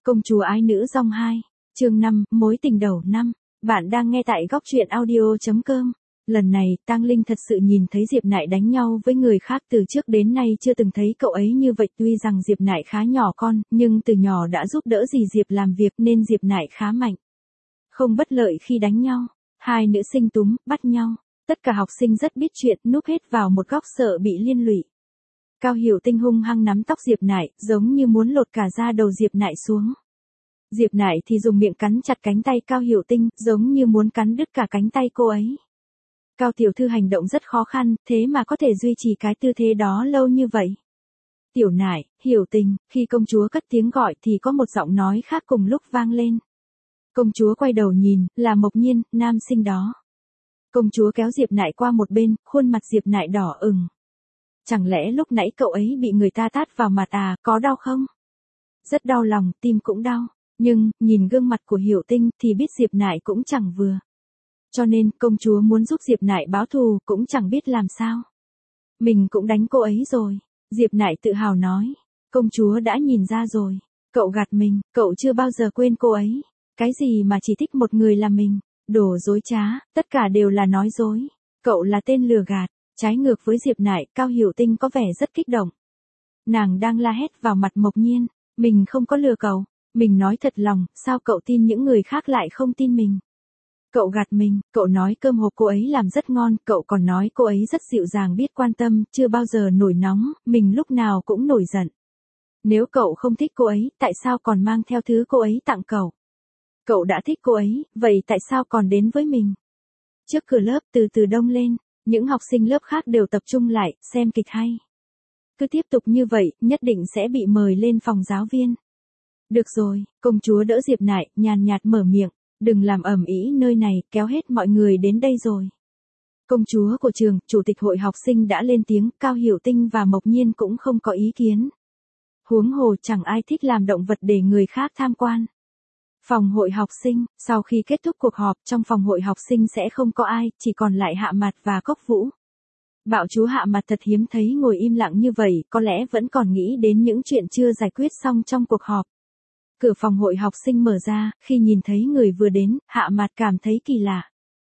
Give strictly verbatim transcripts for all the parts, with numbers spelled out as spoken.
Công chúa ái nữ Giong hai, chương năm, mối tình đầu năm. Bạn đang nghe tại góc truyện audio chấm com. Lần này, Tang Linh thật sự nhìn thấy Diệp Nại đánh nhau với người khác, từ trước đến nay chưa từng thấy cậu ấy như vậy. Tuy rằng Diệp Nại khá nhỏ con, nhưng từ nhỏ đã giúp đỡ dì Diệp làm việc nên Diệp Nại khá mạnh. Không bất lợi khi đánh nhau. Hai nữ sinh túm, bắt nhau. Tất cả học sinh rất biết chuyện, núp hết vào một góc sợ bị liên lụy. Cao Hiểu Tinh hung hăng nắm tóc Diệp Nại, giống như muốn lột cả da đầu Diệp Nại xuống. Diệp Nại thì dùng miệng cắn chặt cánh tay Cao Hiểu Tinh, giống như muốn cắn đứt cả cánh tay cô ấy. Cao tiểu thư hành động rất khó khăn, thế mà có thể duy trì cái tư thế đó lâu như vậy. Tiểu Nại, Hiểu Tình, khi công chúa cất tiếng gọi thì có một giọng nói khác cùng lúc vang lên. Công chúa quay đầu nhìn, là Mộc Nhiên, nam sinh đó. Công chúa kéo Diệp Nại qua một bên, khuôn mặt Diệp Nại đỏ ửng. Chẳng lẽ lúc nãy cậu ấy bị người ta tát vào mặt à, có đau không? Rất đau lòng, tim cũng đau. Nhưng, nhìn gương mặt của Hiểu Tinh thì biết Diệp Nại cũng chẳng vừa. Cho nên, công chúa muốn giúp Diệp Nại báo thù cũng chẳng biết làm sao. Mình cũng đánh cô ấy rồi. Diệp Nại tự hào nói. Công chúa đã nhìn ra rồi. Cậu gạt mình, cậu chưa bao giờ quên cô ấy. Cái gì mà chỉ thích một người là mình. Đồ dối trá, tất cả đều là nói dối. Cậu là tên lừa gạt. Trái ngược với Diệp Nại, Cao Hiểu Tinh có vẻ rất kích động. Nàng đang la hét vào mặt Mộc Nhiên. Mình không có lừa cậu. Mình nói thật lòng, sao cậu tin những người khác lại không tin mình? Cậu gạt mình, cậu nói cơm hộp cô ấy làm rất ngon, cậu còn nói cô ấy rất dịu dàng biết quan tâm, chưa bao giờ nổi nóng, mình lúc nào cũng nổi giận. Nếu cậu không thích cô ấy, tại sao còn mang theo thứ cô ấy tặng cậu? Cậu đã thích cô ấy, vậy tại sao còn đến với mình? Trước cửa lớp từ từ đông lên, những học sinh lớp khác đều tập trung lại, xem kịch hay. Cứ tiếp tục như vậy, nhất định sẽ bị mời lên phòng giáo viên. Được rồi, công chúa đỡ Diệp Nại, nhàn nhạt mở miệng, đừng làm ầm ĩ nơi này, kéo hết mọi người đến đây rồi. Công chúa của trường, chủ tịch hội học sinh đã lên tiếng, Cao Hiểu Tinh và Mộc Nhiên cũng không có ý kiến. Huống hồ chẳng ai thích làm động vật để người khác tham quan. Phòng hội học sinh, sau khi kết thúc cuộc họp, trong phòng hội học sinh sẽ không có ai, chỉ còn lại Hạ Mạt và Cốc Vũ. Bạo chúa Hạ Mạt thật hiếm thấy ngồi im lặng như vậy, có lẽ vẫn còn nghĩ đến những chuyện chưa giải quyết xong trong cuộc họp. Cửa phòng hội học sinh mở ra, khi nhìn thấy người vừa đến, Hạ Mạt cảm thấy kỳ lạ.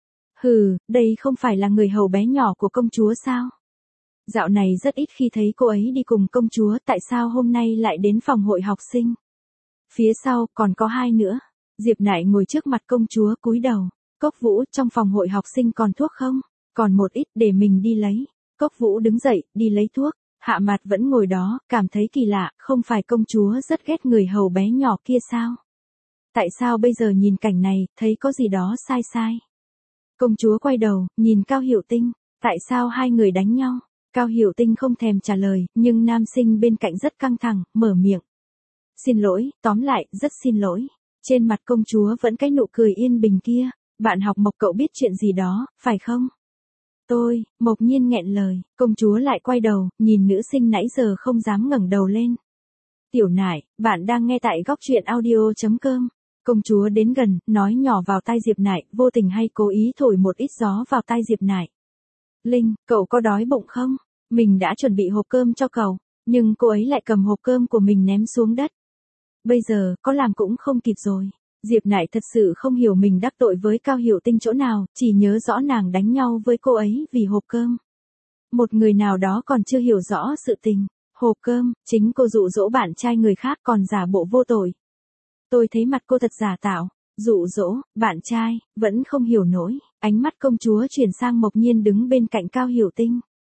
Hừ, đây không phải là người hầu bé nhỏ của công chúa sao? Dạo này rất ít khi thấy cô ấy đi cùng công chúa, tại sao hôm nay lại đến phòng hội học sinh? Phía sau, còn có hai nữa. Diệp Nại ngồi trước mặt công chúa cúi đầu. Cốc Vũ, trong phòng hội học sinh còn thuốc không? Còn một ít để mình đi lấy. Cốc Vũ đứng dậy, đi lấy thuốc. Hạ Mạt vẫn ngồi đó, cảm thấy kỳ lạ, không phải công chúa rất ghét người hầu bé nhỏ kia sao? Tại sao bây giờ nhìn cảnh này, thấy có gì đó sai sai? Công chúa quay đầu, nhìn Cao Hiểu Tinh. Tại sao hai người đánh nhau? Cao Hiểu Tinh không thèm trả lời, nhưng nam sinh bên cạnh rất căng thẳng, mở miệng. Xin lỗi, tóm lại, rất xin lỗi. Trên mặt công chúa vẫn cái nụ cười yên bình kia. Bạn học Mộc cậu biết chuyện gì đó, phải không? Tôi, Mộc Nhiên nghẹn lời, công chúa lại quay đầu, nhìn nữ sinh nãy giờ không dám ngẩng đầu lên. Tiểu Nại, bạn đang nghe tại góc truyện audio chấm com. Công chúa đến gần, nói nhỏ vào tai Diệp Nại, vô tình hay cố ý thổi một ít gió vào tai Diệp Nại. Linh, cậu có đói bụng không? Mình đã chuẩn bị hộp cơm cho cậu, nhưng cô ấy lại cầm hộp cơm của mình ném xuống đất. Bây giờ, có làm cũng không kịp rồi. Diệp Nại thật sự không hiểu mình đắc tội với Cao Hiểu Tinh chỗ nào, chỉ nhớ rõ nàng đánh nhau với cô ấy vì hộp cơm. Một người nào đó còn chưa hiểu rõ sự tình. Hộp cơm, chính cô dụ dỗ bạn trai người khác còn giả bộ vô tội. Tôi thấy mặt cô thật giả tạo. Dụ dỗ, bạn trai, vẫn không hiểu nổi. Ánh mắt công chúa chuyển sang Mộc Nhiên đứng bên cạnh Cao Hiểu Tinh.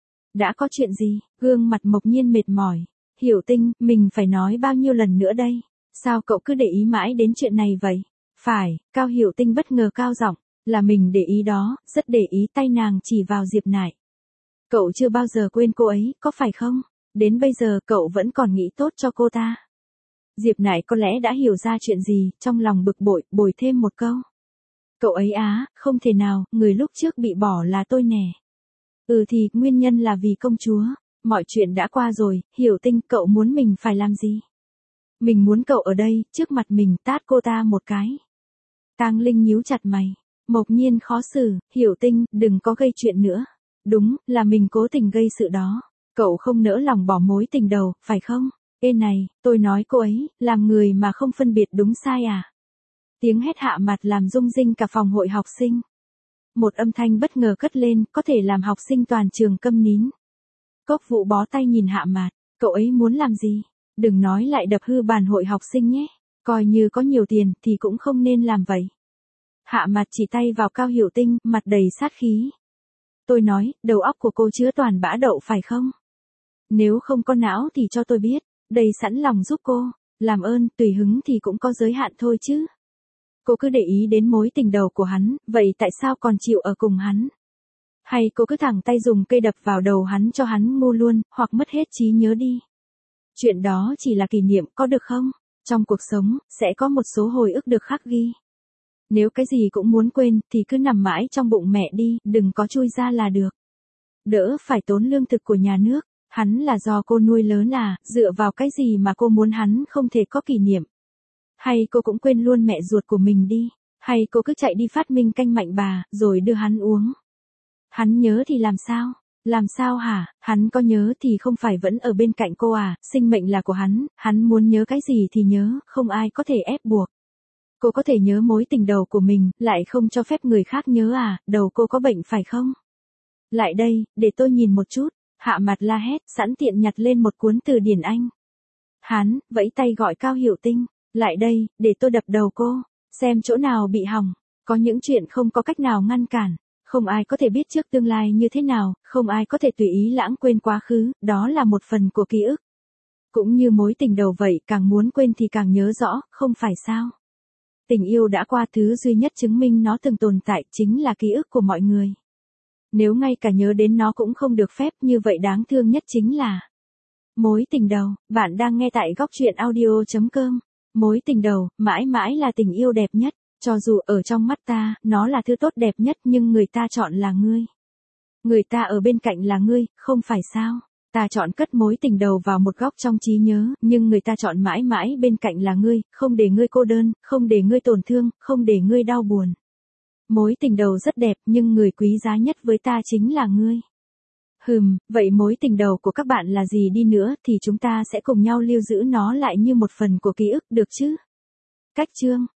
Đã có chuyện gì? Gương mặt Mộc Nhiên mệt mỏi. Hiểu Tinh, mình phải nói bao nhiêu lần nữa đây? Sao cậu cứ để ý mãi đến chuyện này vậy? Phải, Cao Hiểu Tinh bất ngờ cao giọng, là mình để ý đó, rất để ý, tay nàng chỉ vào Diệp Nại. Cậu chưa bao giờ quên cô ấy, có phải không? Đến bây giờ cậu vẫn còn nghĩ tốt cho cô ta. Diệp Nại có lẽ đã hiểu ra chuyện gì, trong lòng bực bội, bồi thêm một câu. Cậu ấy á, không thể nào, người lúc trước bị bỏ là tôi nè. Ừ thì, nguyên nhân là vì công chúa. Mọi chuyện đã qua rồi, Hiểu Tinh, cậu muốn mình phải làm gì? Mình muốn cậu ở đây, trước mặt mình, tát cô ta một cái. Tang Linh nhíu chặt mày. Mộc Nhiên khó xử, Hiểu Tinh, đừng có gây chuyện nữa. Đúng, là mình cố tình gây sự đó. Cậu không nỡ lòng bỏ mối tình đầu, phải không? Ê này, tôi nói cô ấy, làm người mà không phân biệt đúng sai à? Tiếng hét Hạ Mạt làm rung rinh cả phòng hội học sinh. Một âm thanh bất ngờ cất lên, có thể làm học sinh toàn trường câm nín. Cốc Vũ bó tay nhìn Hạ Mạt, cậu ấy muốn làm gì? Đừng nói lại đập hư bàn hội học sinh nhé, coi như có nhiều tiền thì cũng không nên làm vậy. Hạ Mạt chỉ tay vào Cao Hiểu Tinh, mặt đầy sát khí. Tôi nói, đầu óc của cô chứa toàn bã đậu phải không? Nếu không có não thì cho tôi biết, đầy sẵn lòng giúp cô, làm ơn, tùy hứng thì cũng có giới hạn thôi chứ. Cô cứ để ý đến mối tình đầu của hắn, vậy tại sao còn chịu ở cùng hắn? Hay cô cứ thẳng tay dùng cây đập vào đầu hắn cho hắn ngu luôn, hoặc mất hết trí nhớ đi. Chuyện đó chỉ là kỷ niệm, có được không? Trong cuộc sống, sẽ có một số hồi ức được khắc ghi. Nếu cái gì cũng muốn quên, thì cứ nằm mãi trong bụng mẹ đi, đừng có chui ra là được. Đỡ phải tốn lương thực của nhà nước, hắn là do cô nuôi lớn à, dựa vào cái gì mà cô muốn hắn không thể có kỷ niệm. Hay cô cũng quên luôn mẹ ruột của mình đi, hay cô cứ chạy đi phát minh canh mạnh bà, rồi đưa hắn uống. Hắn nhớ thì làm sao? Làm sao hả? Hắn có nhớ thì không phải vẫn ở bên cạnh cô à, sinh mệnh là của hắn, hắn muốn nhớ cái gì thì nhớ, không ai có thể ép buộc. Cô có thể nhớ mối tình đầu của mình, lại không cho phép người khác nhớ à, đầu cô có bệnh phải không? Lại đây, để tôi nhìn một chút, Hạ Mạt la hét, sẵn tiện nhặt lên một cuốn từ điển Anh. Hắn, vẫy tay gọi Cao Hiểu Tinh, lại đây, để tôi đập đầu cô, xem chỗ nào bị hỏng, có những chuyện không có cách nào ngăn cản. Không ai có thể biết trước tương lai như thế nào, không ai có thể tùy ý lãng quên quá khứ, đó là một phần của ký ức. Cũng như mối tình đầu vậy, càng muốn quên thì càng nhớ rõ, không phải sao? Tình yêu đã qua, thứ duy nhất chứng minh nó từng tồn tại chính là ký ức của mọi người. Nếu ngay cả nhớ đến nó cũng không được phép, như vậy đáng thương nhất chính là mối tình đầu. Bạn đang nghe tại góc truyện audio chấm com. Mối tình đầu, mãi mãi là tình yêu đẹp nhất. Cho dù ở trong mắt ta, nó là thứ tốt đẹp nhất nhưng người ta chọn là ngươi. Người ta ở bên cạnh là ngươi, không phải sao? Ta chọn cất mối tình đầu vào một góc trong trí nhớ, nhưng người ta chọn mãi mãi bên cạnh là ngươi, không để ngươi cô đơn, không để ngươi tổn thương, không để ngươi đau buồn. Mối tình đầu rất đẹp nhưng người quý giá nhất với ta chính là ngươi. Hừm, vậy mối tình đầu của các bạn là gì đi nữa thì chúng ta sẽ cùng nhau lưu giữ nó lại như một phần của ký ức được chứ? Cách chương